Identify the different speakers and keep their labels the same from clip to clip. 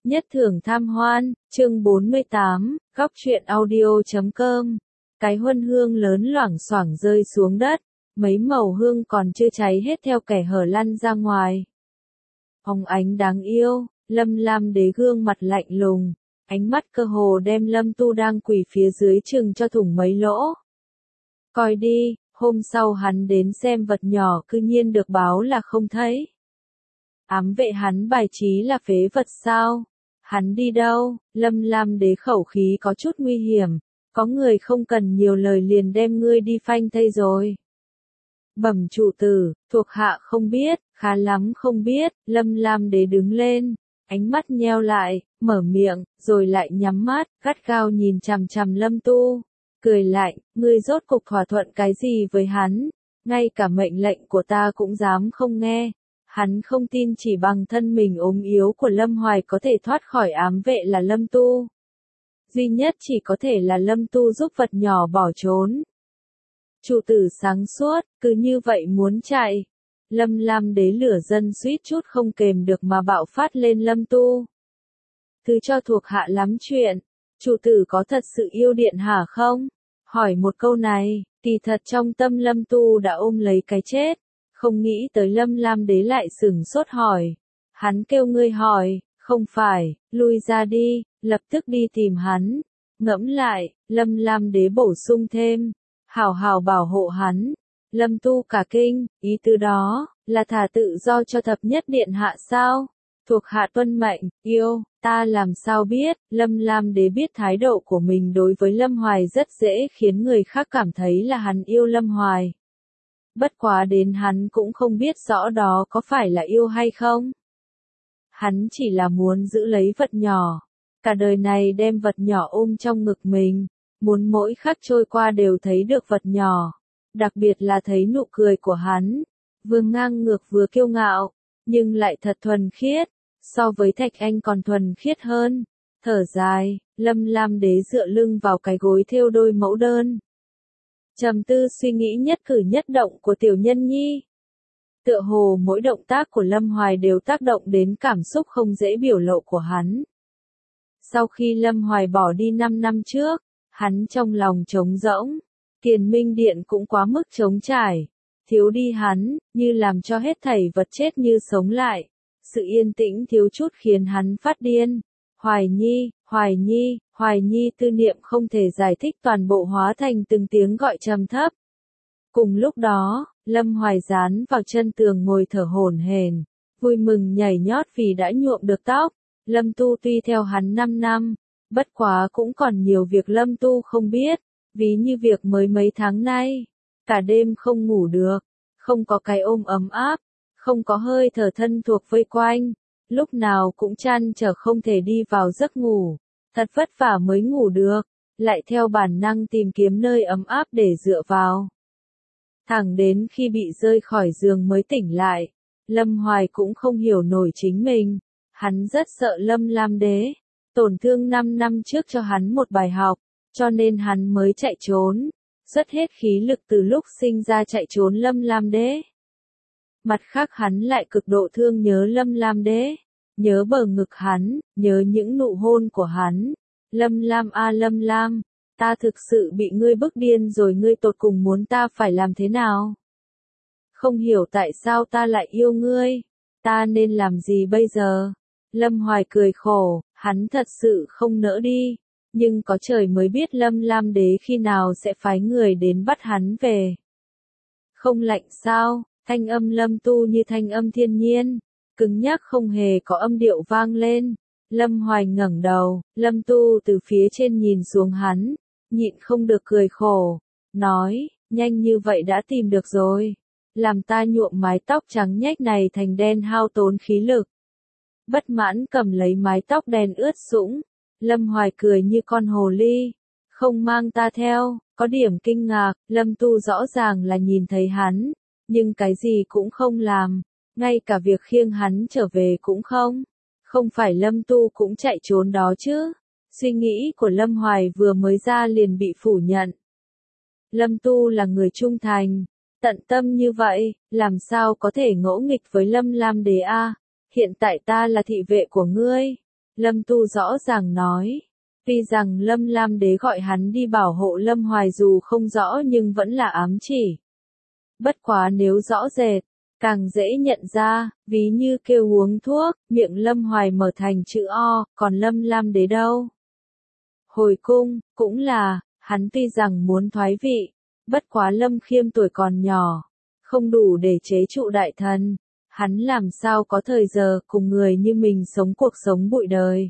Speaker 1: Nhất thưởng tham hoan, chương 48, góc truyện audio.com. Cái huân hương lớn loảng xoảng rơi xuống đất, mấy mẩu hương còn chưa cháy hết theo kẻ hở lăn ra ngoài. Hồng ánh đáng yêu, Lâm Lam Đế gương mặt lạnh lùng, ánh mắt cơ hồ đem Lâm Tu đang quỳ phía dưới chừng cho thủng mấy lỗ. Coi đi, hôm sau hắn đến xem vật nhỏ cư nhiên được báo là không thấy. Ám vệ hắn bài trí là phế vật sao? Hắn đi đâu? Lâm Lam Đế khẩu khí có chút nguy hiểm, có người không cần nhiều lời liền đem ngươi đi phanh thây rồi. Bẩm trụ tử, thuộc hạ không biết, khá lắm không biết. Lâm Lam Đế đứng lên, ánh mắt nheo lại, mở miệng, rồi lại nhắm mắt, gắt gao nhìn chằm chằm Lâm Tu, cười lạnh, ngươi rốt cục thỏa thuận cái gì với hắn, ngay cả mệnh lệnh của ta cũng dám không nghe. Hắn không tin chỉ bằng thân mình ốm yếu của Lâm Hoài có thể thoát khỏi ám vệ là Lâm Tu. Duy nhất chỉ có thể là Lâm Tu giúp vật nhỏ bỏ trốn. Trụ tử sáng suốt, cứ như vậy muốn chạy. Lâm Lam Đế lửa dân suýt chút không kềm được mà bạo phát lên Lâm Tu. Thứ cho thuộc hạ lắm chuyện, trụ tử có thật sự yêu điện hả không? Hỏi một câu này, kỳ thật trong tâm Lâm Tu đã ôm lấy cái chết. Không nghĩ tới Lâm Lam Đế lại sửng sốt hỏi. Hắn kêu ngươi hỏi, không phải, lui ra đi, lập tức đi tìm hắn. Ngẫm lại, Lâm Lam Đế bổ sung thêm, hảo hảo bảo hộ hắn. Lâm Tu cả kinh, ý tứ đó, là thả tự do cho thập nhất điện hạ sao? Thuộc hạ tuân mệnh, yêu, ta làm sao biết? Lâm Lam Đế biết thái độ của mình đối với Lâm Hoài rất dễ khiến người khác cảm thấy là hắn yêu Lâm Hoài. Bất quá đến hắn cũng không biết rõ đó có phải là yêu hay không. Hắn chỉ là muốn giữ lấy vật nhỏ, cả đời này đem vật nhỏ ôm trong ngực mình, muốn mỗi khắc trôi qua đều thấy được vật nhỏ, đặc biệt là thấy nụ cười của hắn, vừa ngang ngược vừa kiêu ngạo, nhưng lại thật thuần khiết, so với Thạch Anh còn thuần khiết hơn. Thở dài, Lâm Lam Đế dựa lưng vào cái gối thêu đôi mẫu đơn. Trầm tư suy nghĩ nhất cử nhất động của tiểu nhân nhi. Tựa hồ mỗi động tác của Lâm Hoài đều tác động đến cảm xúc không dễ biểu lộ của hắn. Sau khi Lâm Hoài bỏ đi 5 năm trước, hắn trong lòng trống rỗng, Tiền Minh Điện cũng quá mức trống trải, thiếu đi hắn, như làm cho hết thảy vật chết như sống lại. Sự yên tĩnh thiếu chút khiến hắn phát điên. Hoài Nhi, Hoài Nhi, Hoài Nhi tư niệm không thể giải thích toàn bộ hóa thành từng tiếng gọi trầm thấp. Cùng lúc đó, Lâm Hoài dán vào chân tường ngồi thở hổn hển, vui mừng nhảy nhót vì đã nhuộm được tóc. Lâm Tu tuy theo hắn 5 năm, bất quá cũng còn nhiều việc Lâm Tu không biết, ví như việc mới mấy tháng nay, cả đêm không ngủ được, không có cái ôm ấm áp, không có hơi thở thân thuộc vây quanh. Lúc nào cũng trăn trở không thể đi vào giấc ngủ, thật vất vả mới ngủ được, lại theo bản năng tìm kiếm nơi ấm áp để dựa vào. Thẳng đến khi bị rơi khỏi giường mới tỉnh lại, Lâm Hoài cũng không hiểu nổi chính mình, hắn rất sợ Lâm Lam Đế, tổn thương 5 năm trước cho hắn một bài học, cho nên hắn mới chạy trốn, xuất hết khí lực từ lúc sinh ra chạy trốn Lâm Lam Đế. Mặt khác hắn lại cực độ thương nhớ Lâm Lam Đế, nhớ bờ ngực hắn, nhớ những nụ hôn của hắn. Lâm Lam a Lâm Lam, ta thực sự bị ngươi bức điên rồi, ngươi tột cùng muốn ta phải làm thế nào? Không hiểu tại sao ta lại yêu ngươi, ta nên làm gì bây giờ? Lâm Hoài cười khổ, hắn thật sự không nỡ đi, nhưng có trời mới biết Lâm Lam Đế khi nào sẽ phái người đến bắt hắn về. Không lạnh sao? Thanh âm Lâm Tu như thanh âm thiên nhiên, cứng nhắc không hề có âm điệu vang lên. Lâm Hoài ngẩng đầu, Lâm Tu từ phía trên nhìn xuống hắn, nhịn không được cười khổ, nói, nhanh như vậy đã tìm được rồi, làm ta nhuộm mái tóc trắng nhách này thành đen hao tốn khí lực. Bất mãn cầm lấy mái tóc đen ướt sũng, Lâm Hoài cười như con hồ ly, không mang ta theo, có điểm kinh ngạc, Lâm Tu rõ ràng là nhìn thấy hắn, nhưng cái gì cũng không làm, ngay cả việc khiêng hắn trở về cũng không. Không phải Lâm Tu cũng chạy trốn đó chứ? Suy nghĩ của Lâm Hoài vừa mới ra liền bị phủ nhận. Lâm Tu là người trung thành, tận tâm như vậy, làm sao có thể ngỗ nghịch với Lâm Lam Đế a? Hiện tại ta là thị vệ của ngươi, Lâm Tu rõ ràng nói. Tuy rằng Lâm Lam Đế gọi hắn đi bảo hộ Lâm Hoài dù không rõ nhưng vẫn là ám chỉ. Bất quá nếu rõ rệt, càng dễ nhận ra, ví như kêu uống thuốc, miệng Lâm Hoài mở thành chữ O, còn Lâm Lam Đế đâu? Hồi cung, cũng là, hắn tuy rằng muốn thoái vị, bất quá Lâm Khiêm tuổi còn nhỏ, không đủ để chế trụ đại thần, hắn làm sao có thời giờ cùng người như mình sống cuộc sống bụi đời.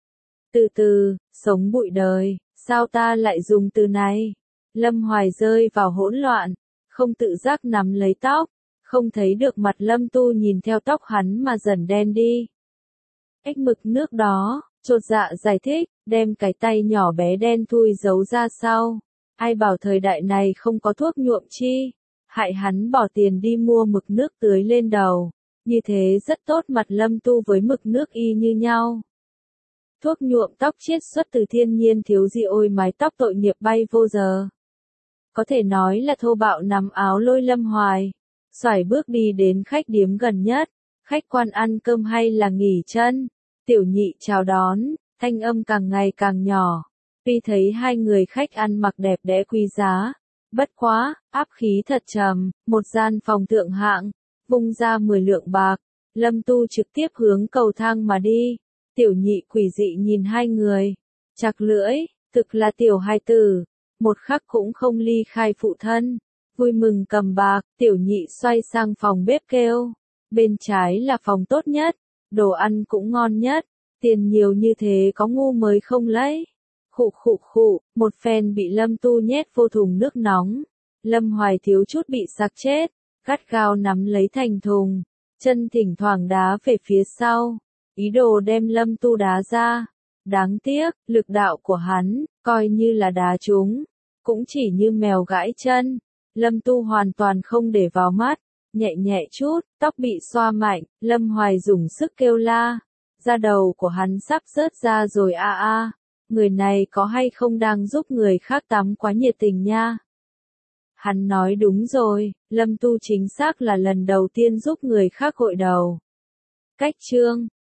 Speaker 1: Từ từ, sống bụi đời, sao ta lại dùng từ này? Lâm Hoài rơi vào hỗn loạn, không tự giác nắm lấy tóc, không thấy được mặt Lâm Tu nhìn theo tóc hắn mà dần đen đi. Ếch mực nước đó, chột dạ giải thích, đem cái tay nhỏ bé đen thui giấu ra sau. Ai bảo thời đại này không có thuốc nhuộm chi, hại hắn bỏ tiền đi mua mực nước tưới lên đầu, như thế rất tốt. Mặt Lâm Tu với mực nước y như nhau. Thuốc nhuộm tóc chiết xuất từ thiên nhiên thiếu gì ôi mái tóc tội nghiệp bay vô giờ. Có thể nói là thô bạo nắm áo lôi Lâm Hoài, xoải bước đi đến khách điếm gần nhất, khách quan ăn cơm hay là nghỉ chân, tiểu nhị chào đón, thanh âm càng ngày càng nhỏ, tuy thấy hai người khách ăn mặc đẹp đẽ quý giá, bất quá, áp khí thật trầm, một gian phòng thượng hạng, vung ra 10 lượng bạc, Lâm Tu trực tiếp hướng cầu thang mà đi. Tiểu nhị quỷ dị nhìn hai người, chặt lưỡi, thực là tiểu hai tử, một khắc cũng không ly khai phụ thân, vui mừng cầm bạc, tiểu nhị xoay sang phòng bếp kêu, bên trái là phòng tốt nhất, đồ ăn cũng ngon nhất, tiền nhiều như thế có ngu mới không lấy. Khụ khụ khụ, một phen bị Lâm Tu nhét vô thùng nước nóng, Lâm Hoài thiếu chút bị sặc chết, gắt gao nắm lấy thành thùng, chân thỉnh thoảng đá về phía sau. Ý đồ đem Lâm Tu đá ra, đáng tiếc, lực đạo của hắn, coi như là đá trúng, cũng chỉ như mèo gãi chân, Lâm Tu hoàn toàn không để vào mắt, nhẹ nhẹ chút, tóc bị xoa mạnh, Lâm Hoài dùng sức kêu la, da đầu của hắn sắp rớt ra rồi a a, người này có hay không đang giúp người khác tắm quá nhiệt tình nha. Hắn nói đúng rồi, Lâm Tu chính xác là lần đầu tiên giúp người khác gội đầu. Cách chương